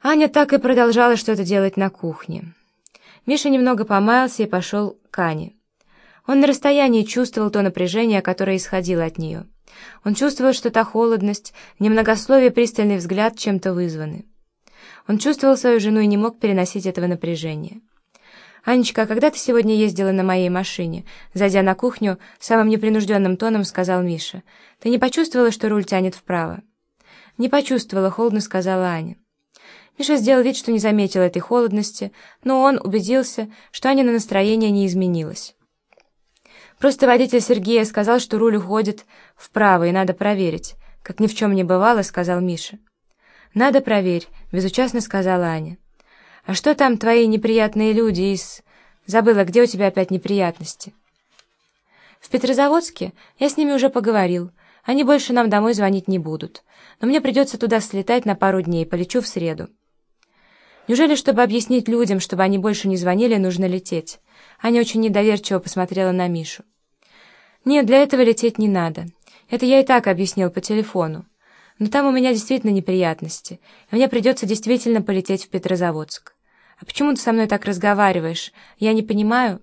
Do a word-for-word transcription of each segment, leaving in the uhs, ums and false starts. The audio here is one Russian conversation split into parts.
Аня так и продолжала что-то делать на кухне. Миша немного помаялся и пошел к Ане. Он на расстоянии чувствовал то напряжение, которое исходило от нее. Он чувствовал, что та холодность, немногословие, пристальный взгляд чем-то вызваны. Он чувствовал свою жену и не мог переносить этого напряжения. «Анечка, а когда ты сегодня ездила на моей машине?» Зайдя на кухню, самым непринужденным тоном сказал Миша. «Ты не почувствовала, что руль тянет вправо?» «Не почувствовала», — холодно сказала Аня. Миша сделал вид, что не заметил этой холодности, но он убедился, что Анина настроение не изменилось. «Просто водитель Сергея сказал, что руль уходит вправо, и надо проверить», — как ни в чем не бывало, — сказал Миша. «Надо проверь», — безучастно сказала Аня. «А что там твои неприятные люди из... Забыла, где у тебя опять неприятности?» «В Петрозаводске? Я с ними уже поговорил. Они больше нам домой звонить не будут. Но мне придется туда слетать на пару дней, полечу в среду». «Неужели, чтобы объяснить людям, чтобы они больше не звонили, нужно лететь?» Аня очень недоверчиво посмотрела на Мишу. «Нет, для этого лететь не надо. Это я и так объяснил по телефону. Но там у меня действительно неприятности, и мне придется действительно полететь в Петрозаводск. А почему ты со мной так разговариваешь? Я не понимаю».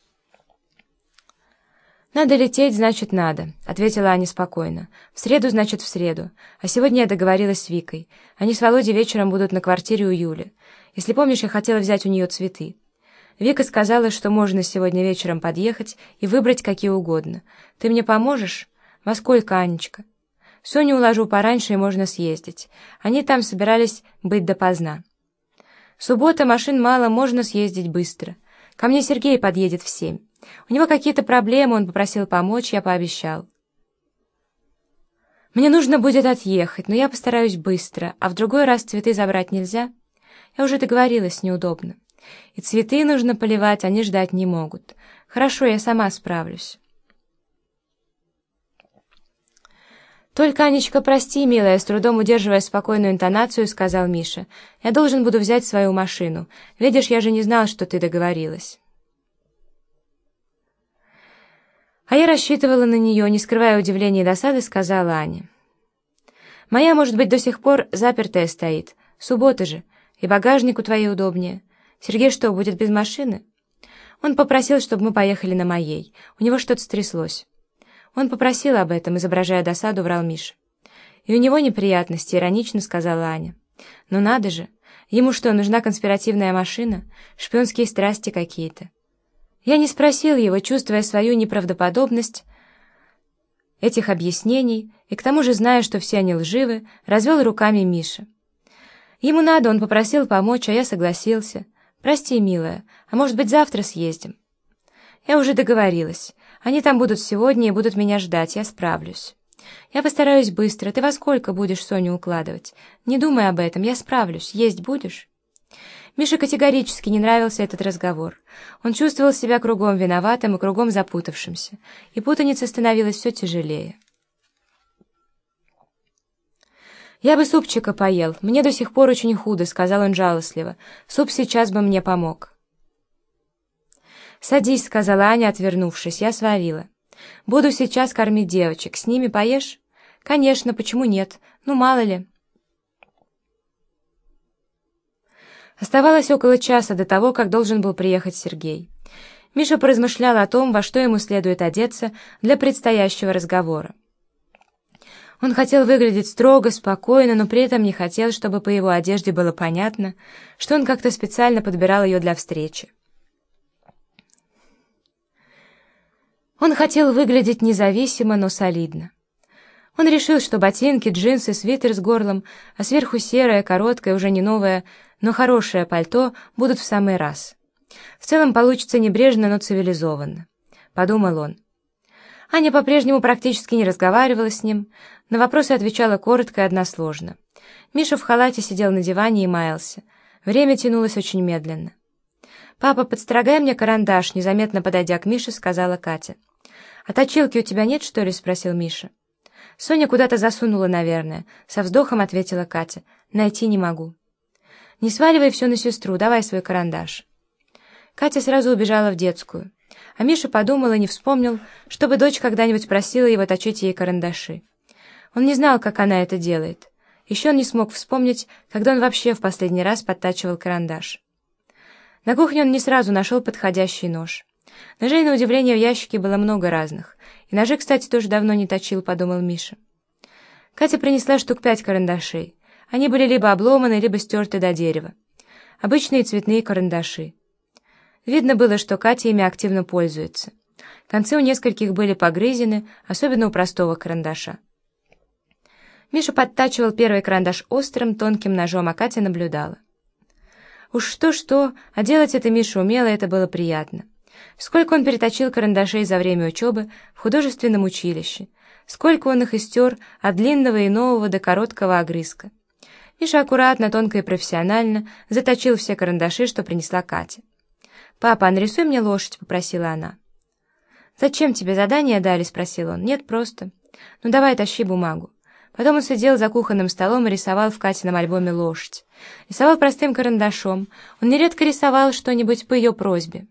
«Надо лететь, значит, надо», — ответила Аня спокойно. «В среду, значит, в среду. А сегодня я договорилась с Викой. Они с Володей вечером будут на квартире у Юли. Если помнишь, я хотела взять у нее цветы. Вика сказала, что можно сегодня вечером подъехать и выбрать какие угодно. Ты мне поможешь? Во сколько, Анечка? Соню уложу пораньше, и можно съездить. Они там собирались быть допоздна. Суббота, машин мало, можно съездить быстро. Ко мне Сергей подъедет в семь. У него какие-то проблемы, он попросил помочь, я пообещал. Мне нужно будет отъехать, но я постараюсь быстро, а в другой раз цветы забрать нельзя? Я уже договорилась, неудобно. И цветы нужно поливать, они ждать не могут. Хорошо, я сама справлюсь». «Только, Анечка, прости, милая», — с трудом удерживая спокойную интонацию, сказал Миша. «Я должен буду взять свою машину. Видишь, я же не знал, что ты договорилась». «А я рассчитывала на нее», — не скрывая удивления и досады, сказала Аня. «Моя, может быть, до сих пор запертая стоит. Суббота же, и багажник у твоей удобнее. Сергей что, будет без машины?» «Он попросил, чтобы мы поехали на моей. У него что-то стряслось». «Он попросил об этом», — изображая досаду, врал Миша. «И у него неприятности», — иронично сказала Аня. «Ну надо же! Ему что, нужна конспиративная машина? Шпионские страсти какие-то?» Я не спросил его, чувствуя свою неправдоподобность этих объяснений, и к тому же, зная, что все они лживы, развел руками Миша. «Ему надо, он попросил помочь, а я согласился. Прости, милая, а может быть, завтра съездим?» «Я уже договорилась. Они там будут сегодня и будут меня ждать, я справлюсь. Я постараюсь быстро. Ты во сколько будешь Соню укладывать? Не думай об этом, я справлюсь. Есть будешь?» Мише категорически не нравился этот разговор. Он чувствовал себя кругом виноватым и кругом запутавшимся, и путаница становилась все тяжелее. «Я бы супчика поел. Мне до сих пор очень худо», — сказал он жалостливо. «Суп сейчас бы мне помог». «Садись», — сказала Аня, отвернувшись, — «я сварила. Буду сейчас кормить девочек. С ними поешь?» «Конечно, почему нет? Ну, мало ли». Оставалось около часа до того, как должен был приехать Сергей. Миша поразмышлял о том, во что ему следует одеться для предстоящего разговора. Он хотел выглядеть строго, спокойно, но при этом не хотел, чтобы по его одежде было понятно, что он как-то специально подбирал ее для встречи. Он хотел выглядеть независимо, но солидно. Он решил, что ботинки, джинсы, свитер с горлом, а сверху серое, короткое, уже не новое, но хорошее пальто будут в самый раз. В целом получится небрежно, но цивилизованно, — подумал он. Аня по-прежнему практически не разговаривала с ним, на вопросы отвечала коротко и односложно. Миша в халате сидел на диване и маялся. Время тянулось очень медленно. «Папа, подстрогай мне карандаш», — незаметно подойдя к Мише, сказала Катя. «А точилки у тебя нет, что ли?» — спросил Миша. «Соня куда-то засунула, наверное», — со вздохом ответила Катя. «Найти не могу». «Не сваливай все на сестру, давай свой карандаш». Катя сразу убежала в детскую. А Миша подумал и не вспомнил, чтобы дочь когда-нибудь просила его точить ей карандаши. Он не знал, как она это делает. Еще он не смог вспомнить, когда он вообще в последний раз подтачивал карандаш. На кухне он не сразу нашел подходящий нож. Ножей, на удивление, в ящике было много разных. И ножи, кстати, тоже давно не точил, подумал Миша. Катя принесла штук пять карандашей. Они были либо обломаны, либо стерты до дерева. Обычные цветные карандаши. Видно было, что Катя ими активно пользуется. Концы у нескольких были погрызены, особенно у простого карандаша. Миша подтачивал первый карандаш острым, тонким ножом, а Катя наблюдала. Уж что-что, а делать это Миша умело, это было приятно. Сколько он переточил карандашей за время учебы в художественном училище, сколько он их истер от длинного и нового до короткого огрызка. Миша аккуратно, тонко и профессионально заточил все карандаши, что принесла Катя. «Папа, а нарисуй мне лошадь», — попросила она. «Зачем тебе задание дали?» — спросил он. «Нет, просто». «Ну давай, тащи бумагу». Потом он сидел за кухонным столом и рисовал в Катином альбоме лошадь. Рисовал простым карандашом. Он нередко рисовал что-нибудь по ее просьбе.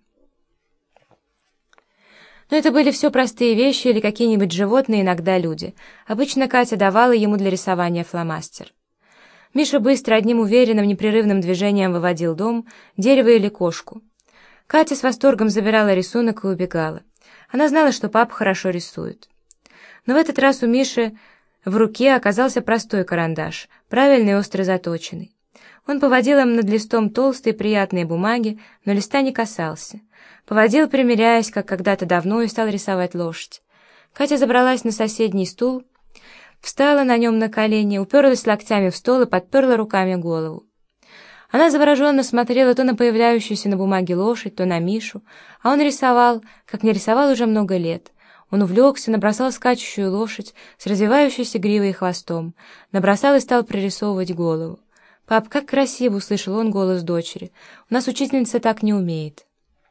Но это были все простые вещи или какие-нибудь животные, иногда люди. Обычно Катя давала ему для рисования фломастер. Миша быстро, одним уверенным, непрерывным движением выводил дом, дерево или кошку. Катя с восторгом забирала рисунок и убегала. Она знала, что папа хорошо рисует. Но в этот раз у Миши в руке оказался простой карандаш, правильный и остро заточенный. Он поводил им над листом толстой приятной бумаги, но листа не касался. Поводил, примеряясь, как когда-то давно, и стал рисовать лошадь. Катя забралась на соседний стул, встала на нем на колени, уперлась локтями в стол и подперла руками голову. Она завороженно смотрела то на появляющуюся на бумаге лошадь, то на Мишу, а он рисовал, как не рисовал уже много лет. Он увлекся, набросал скачущую лошадь с развивающейся гривой и хвостом, набросал и стал прорисовывать голову. «Пап, как красиво!» — услышал он голос дочери. «У нас учительница так не умеет».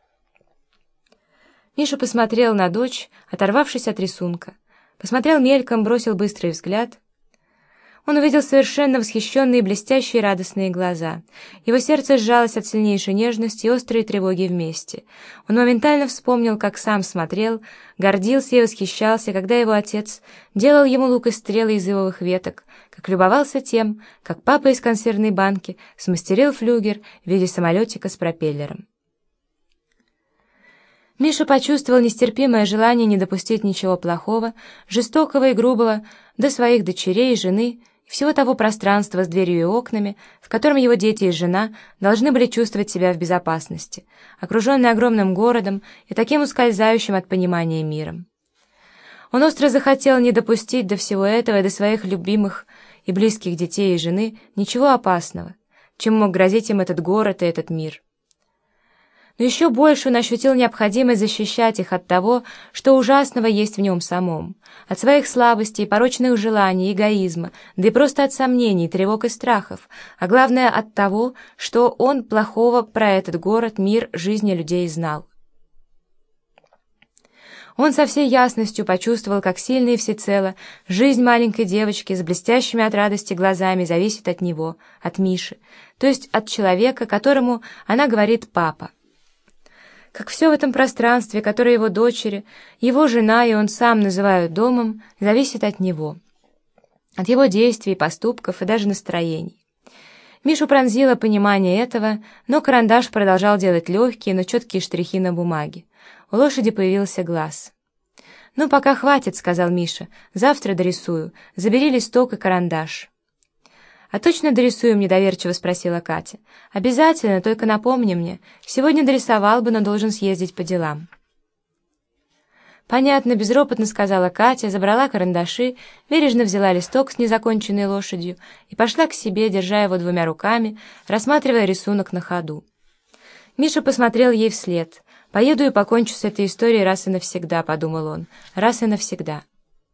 Миша посмотрел на дочь, оторвавшись от рисунка. Посмотрел мельком, бросил быстрый взгляд. Он увидел совершенно восхищенные, блестящие, радостные глаза. Его сердце сжалось от сильнейшей нежности и острой тревоги вместе. Он моментально вспомнил, как сам смотрел, гордился и восхищался, когда его отец делал ему лук и стрелы из ивовых веток, как любовался тем, как папа из консервной банки смастерил флюгер в виде самолетика с пропеллером. Миша почувствовал нестерпимое желание не допустить ничего плохого, жестокого и грубого до своих дочерей и жены, и всего того пространства с дверью и окнами, в котором его дети и жена должны были чувствовать себя в безопасности, окруженные огромным городом и таким ускользающим от понимания миром. Он остро захотел не допустить до всего этого и до своих любимых и близких детей и жены ничего опасного, чем мог грозить им этот город и этот мир. Но еще больше он ощутил необходимость защищать их от того, что ужасного есть в нем самом, от своих слабостей, порочных желаний, эгоизма, да и просто от сомнений, тревог и страхов, а главное от того, что он плохого про этот город, мир, жизни людей знал. Он со всей ясностью почувствовал, как сильно и всецело жизнь маленькой девочки с блестящими от радости глазами зависит от него, от Миши, то есть от человека, которому она говорит «папа». Как все в этом пространстве, которое его дочери, его жена и он сам называют домом, зависит от него, от его действий, поступков и даже настроений. Мишу пронзило понимание этого, но карандаш продолжал делать легкие, но четкие штрихи на бумаге. У лошади появился глаз. «Ну, пока хватит», — сказал Миша, — «завтра дорисую. Забери листок и карандаш». «А точно дорисуем?» — недоверчиво спросила Катя. «Обязательно, только напомни мне. Сегодня дорисовал бы, но должен съездить по делам». «Понятно», — безропотно сказала Катя, забрала карандаши, бережно взяла листок с незаконченной лошадью и пошла к себе, держа его двумя руками, рассматривая рисунок на ходу. Миша посмотрел ей вслед. «Поеду и покончу с этой историей раз и навсегда», — подумал он, — «раз и навсегда».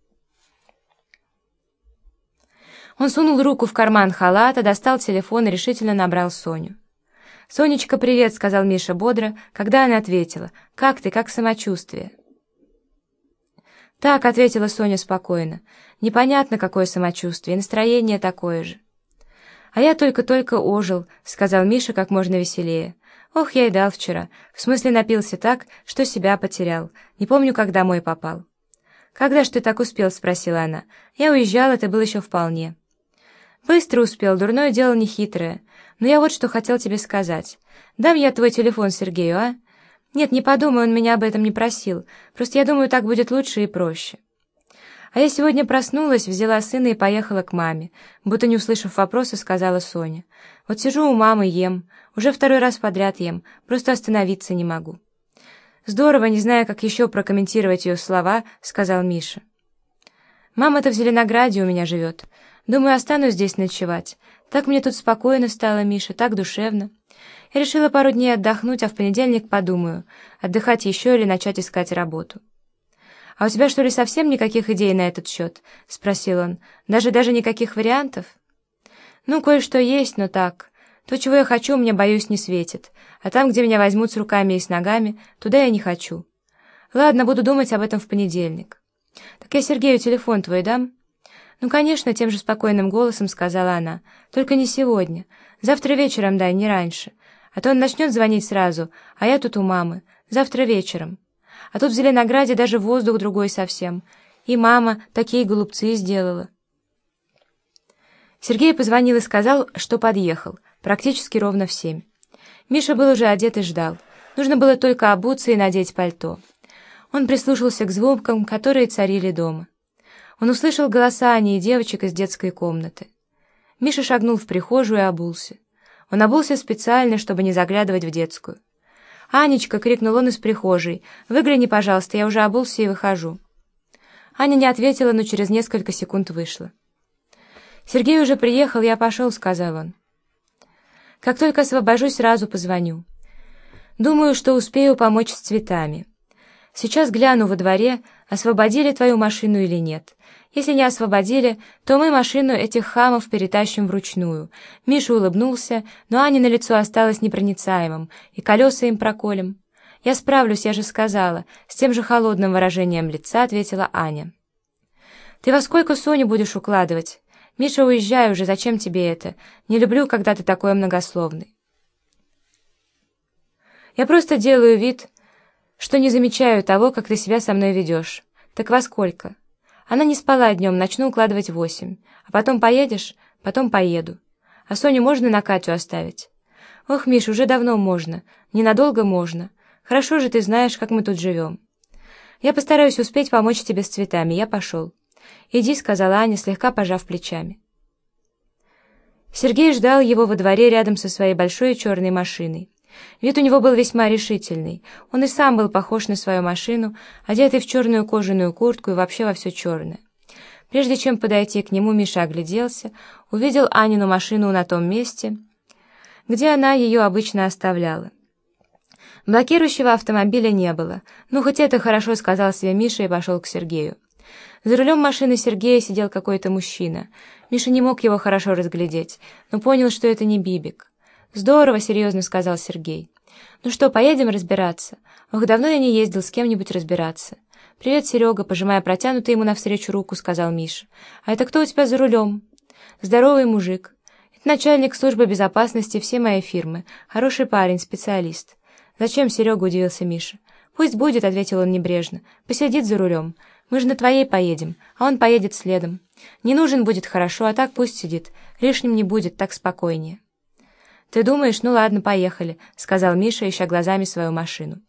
Он сунул руку в карман халата, достал телефон и решительно набрал Соню. «Сонечка, привет», — сказал Миша бодро, когда она ответила. «Как ты, как самочувствие?» «Так», — ответила Соня спокойно. «Непонятно, какое самочувствие, настроение такое же». «А я только-только ожил», — сказал Миша как можно веселее. «Ох, я и дал вчера. В смысле напился так, что себя потерял. Не помню, как домой попал». «Когда ж ты так успел?» — спросила она. «Я уезжала, ты был еще вполне». «Быстро успел, дурное дело нехитрое. Но я вот что хотел тебе сказать. Дам я твой телефон Сергею, а? Нет, не подумай, он меня об этом не просил. Просто я думаю, так будет лучше и проще». А я сегодня проснулась, взяла сына и поехала к маме. Будто не услышав вопроса, сказала Соня. «Вот сижу у мамы, ем. Уже второй раз подряд ем. Просто остановиться не могу». «Здорово, не знаю, как еще прокомментировать ее слова», — сказал Миша. «Мама-то в Зеленограде у меня живет. Думаю, останусь здесь ночевать. Так мне тут спокойно стало, Миша, так душевно. Я решила пару дней отдохнуть, а в понедельник подумаю, отдыхать еще или начать искать работу». «А у тебя, что ли, совсем никаких идей на этот счет?» — спросил он. «Даже даже никаких вариантов?» «Ну, кое-что есть, но так. То, чего я хочу, мне, боюсь, не светит. А там, где меня возьмут с руками и с ногами, туда я не хочу. Ладно, буду думать об этом в понедельник». «Так я Сергею телефон твой дам?» «Ну, конечно», — тем же спокойным голосом сказала она. «Только не сегодня. Завтра вечером дай, не раньше. А то он начнет звонить сразу, а я тут у мамы. Завтра вечером. А тут в Зеленограде даже воздух другой совсем. И мама такие голубцы сделала». Сергей позвонил и сказал, что подъехал, практически ровно в семь. Миша был уже одет и ждал. Нужно было только обуться и надеть пальто. Он прислушался к звукам, которые царили дома. Он услышал голоса Ани и девочек из детской комнаты. Миша шагнул в прихожую и обулся. Он обулся специально, чтобы не заглядывать в детскую. «Анечка!» — крикнул он из прихожей. «Выгляни, пожалуйста, я уже обулся и выхожу». Аня не ответила, но через несколько секунд вышла. «Сергей уже приехал, я пошел», — сказал он. «Как только освобожусь, сразу позвоню. Думаю, что успею помочь с цветами. Сейчас гляну во дворе, освободили твою машину или нет. Если не освободили, то мы машину этих хамов перетащим вручную». Миша улыбнулся, но Аня на лицо осталось непроницаемым, и колеса им проколем. «Я справлюсь, я же сказала», — с тем же холодным выражением лица ответила Аня. «Ты во сколько Соню будешь укладывать? Миша, уезжай уже, зачем тебе это? Не люблю, когда ты такой многословный». «Я просто делаю вид, что не замечаю того, как ты себя со мной ведешь. Так во сколько?» «Она не спала днем, начну укладывать в восемь. А потом поедешь?» «Потом поеду. А Соню можно на Катю оставить?» «Ох, Миш, уже давно можно. Ненадолго можно. Хорошо же ты знаешь, как мы тут живем. Я постараюсь успеть помочь тебе с цветами. Я пошел». «Иди», — сказала Аня, слегка пожав плечами. Сергей ждал его во дворе рядом со своей большой черной машиной. Вид у него был весьма решительный. Он и сам был похож на свою машину, одетый в черную кожаную куртку и вообще во все черное. Прежде чем подойти к нему, Миша огляделся, увидел Анину машину на том месте, где она ее обычно оставляла. Блокирующего автомобиля не было. «Ну, хоть это хорошо», — сказал себе Миша и пошел к Сергею. За рулем машины Сергея сидел какой-то мужчина. Миша не мог его хорошо разглядеть, но понял, что это не Бибик. «Здорово», — серьезно сказал Сергей. «Ну что, поедем разбираться? Ох, давно я не ездил с кем-нибудь разбираться». «Привет, Серега», — пожимая протянутую ему навстречу руку, сказал Миша. «А это кто у тебя за рулем?» «Здоровый мужик. Это начальник службы безопасности всей моей фирмы. Хороший парень, специалист». «Зачем, Серега?» — удивился Миша. «Пусть будет», — ответил он небрежно. «Посидит за рулем. Мы же на твоей поедем, а он поедет следом. Не нужен будет, хорошо, а так пусть сидит. Лишним не будет, так спокойнее». «Ты думаешь? Ну ладно, поехали», — сказал Миша, ища глазами свою машину.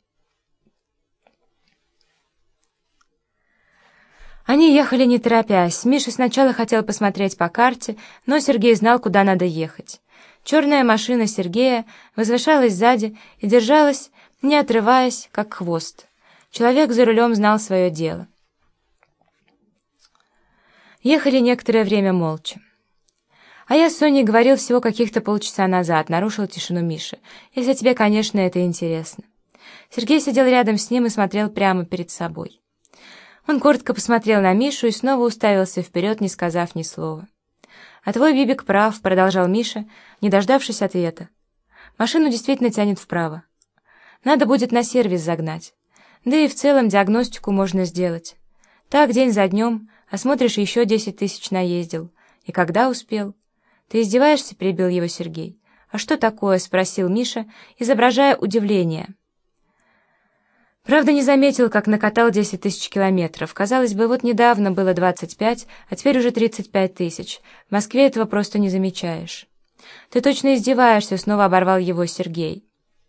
Они ехали не торопясь. Миша сначала хотел посмотреть по карте, но Сергей знал, куда надо ехать. Черная машина Сергея возвышалась сзади и держалась, не отрываясь, как хвост. Человек за рулем знал свое дело. Ехали некоторое время молча. «А я с Соней говорил всего каких-то полчаса назад», — нарушил тишину Миша. «Если тебе, конечно, это интересно». Сергей сидел рядом с ним и смотрел прямо перед собой. Он коротко посмотрел на Мишу и снова уставился вперед, не сказав ни слова. «А твой Бибик прав», — продолжал Миша, не дождавшись ответа. «Машину действительно тянет вправо. Надо будет на сервис загнать. Да и в целом диагностику можно сделать. Так, день за днем, а смотришь, еще десять тысяч наездил. И когда успел?» «Ты издеваешься?» — перебил его Сергей. «А что такое?» — спросил Миша, изображая удивление. Правда, не заметил, как накатал десять тысяч километров. Казалось бы, вот недавно было двадцать пять, а теперь уже тридцать пять тысяч. В Москве этого просто не замечаешь. Ты точно издеваешься, снова оборвал его Сергей.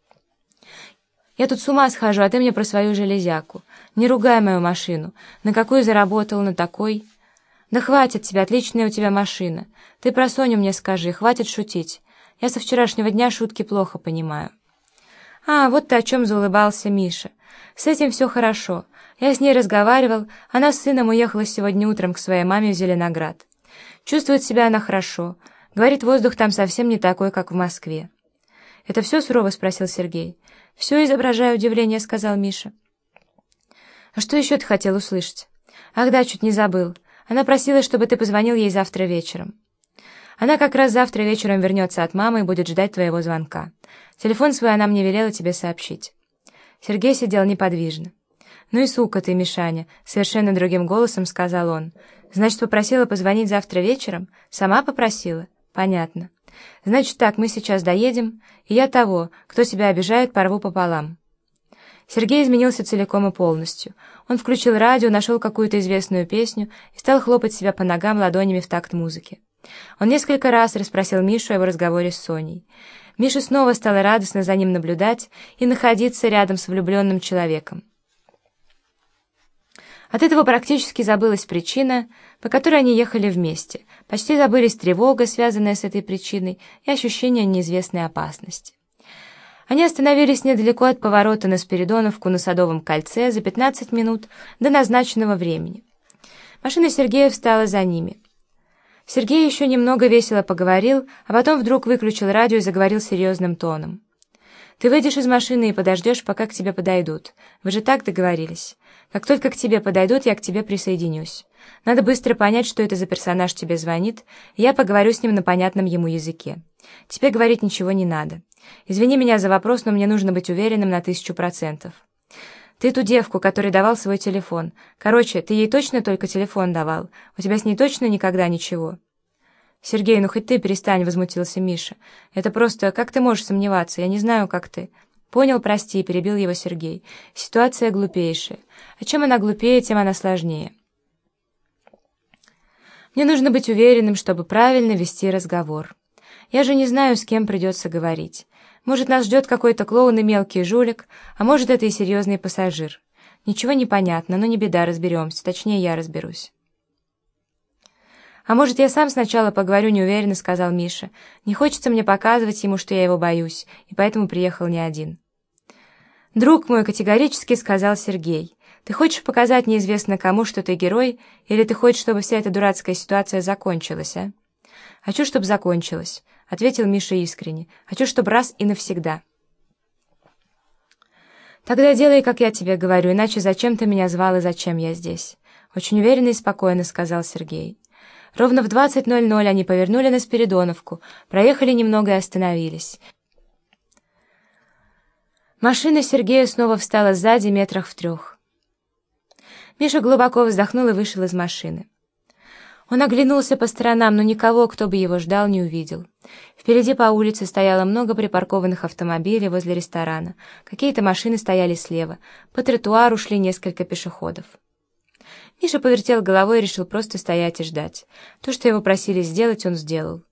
Я тут с ума схожу, а ты мне про свою железяку. Не ругай мою машину. На какую заработал, на такой? Да хватит тебя, отличная у тебя машина. Ты про Соню мне скажи, хватит шутить. Я со вчерашнего дня шутки плохо понимаю. А, вот ты о чем заулыбался Миша. С этим все хорошо. Я с ней разговаривал, она с сыном уехала сегодня утром к своей маме в Зеленоград. Чувствует себя она хорошо. Говорит, воздух там совсем не такой, как в Москве. «Это все сурово?» — спросил Сергей. «Все, изображая удивление», — сказал Миша. «А что еще ты хотел услышать?» «Ах да, чуть не забыл. Она просила, чтобы ты позвонил ей завтра вечером. Она как раз завтра вечером вернется от мамы и будет ждать твоего звонка. Телефон свой она мне велела тебе сообщить». Сергей сидел неподвижно. «Ну и сука ты, Мишаня», — совершенно другим голосом сказал он. «Значит, попросила позвонить завтра вечером? Сама попросила? Понятно. Значит так, мы сейчас доедем, и я того, кто себя обижает, порву пополам». Сергей изменился целиком и полностью. Он включил радио, нашел какую-то известную песню и стал хлопать себя по ногам ладонями в такт музыки. Он несколько раз расспросил Мишу о его разговоре с Соней. Мише снова стало радостно за ним наблюдать и находиться рядом с влюбленным человеком. От этого практически забылась причина, по которой они ехали вместе. Почти забылись тревога, связанная с этой причиной, и ощущение неизвестной опасности. Они остановились недалеко от поворота на Спиридоновку на Садовом кольце за пятнадцать минут до назначенного времени. Машина Сергея встала за ними. Сергей еще немного весело поговорил, а потом вдруг выключил радио и заговорил серьезным тоном. «Ты выйдешь из машины и подождешь, пока к тебе подойдут. Вы же так договорились. Как только к тебе подойдут, я к тебе присоединюсь. Надо быстро понять, что это за персонаж тебе звонит, и я поговорю с ним на понятном ему языке. Тебе говорить ничего не надо. Извини меня за вопрос, но мне нужно быть уверенным на тысячу процентов. Ты ту девку, которой давал свой телефон. Короче, ты ей точно только телефон давал? У тебя с ней точно никогда ничего?» «Сергей, ну хоть ты перестань», — возмутился Миша. «Это просто... Как ты можешь сомневаться? Я не знаю, как ты...» «Понял, прости», — перебил его Сергей. «Ситуация глупейшая. А чем она глупее, тем она сложнее. Мне нужно быть уверенным, чтобы правильно вести разговор. Я же не знаю, с кем придется говорить. Может, нас ждет какой-то клоун и мелкий жулик, а может, это и серьезный пассажир. Ничего не понятно, но не беда, разберемся. Точнее, я разберусь». «А может, я сам сначала поговорю неуверенно», — сказал Миша. «Не хочется мне показывать ему, что я его боюсь, и поэтому приехал не один». «Друг мой», — категорически сказал Сергей, «ты хочешь показать неизвестно кому, что ты герой, или ты хочешь, чтобы вся эта дурацкая ситуация закончилась, а?» «Хочу, чтобы закончилась», — ответил Миша искренне. «Хочу, чтобы раз и навсегда». «Тогда делай, как я тебе говорю, иначе зачем ты меня звал и зачем я здесь?» Очень уверенно и спокойно сказал Сергей. Ровно в двадцать ноль ноль они повернули на Спиридоновку, проехали немного и остановились. Машина Сергея снова встала сзади метрах в трех. Миша глубоко вздохнул и вышел из машины. Он оглянулся по сторонам, но никого, кто бы его ждал, не увидел. Впереди по улице стояло много припаркованных автомобилей возле ресторана. Какие-то машины стояли слева. По тротуару шли несколько пешеходов. Миша повертел головой и решил просто стоять и ждать. То, что его просили сделать, он сделал.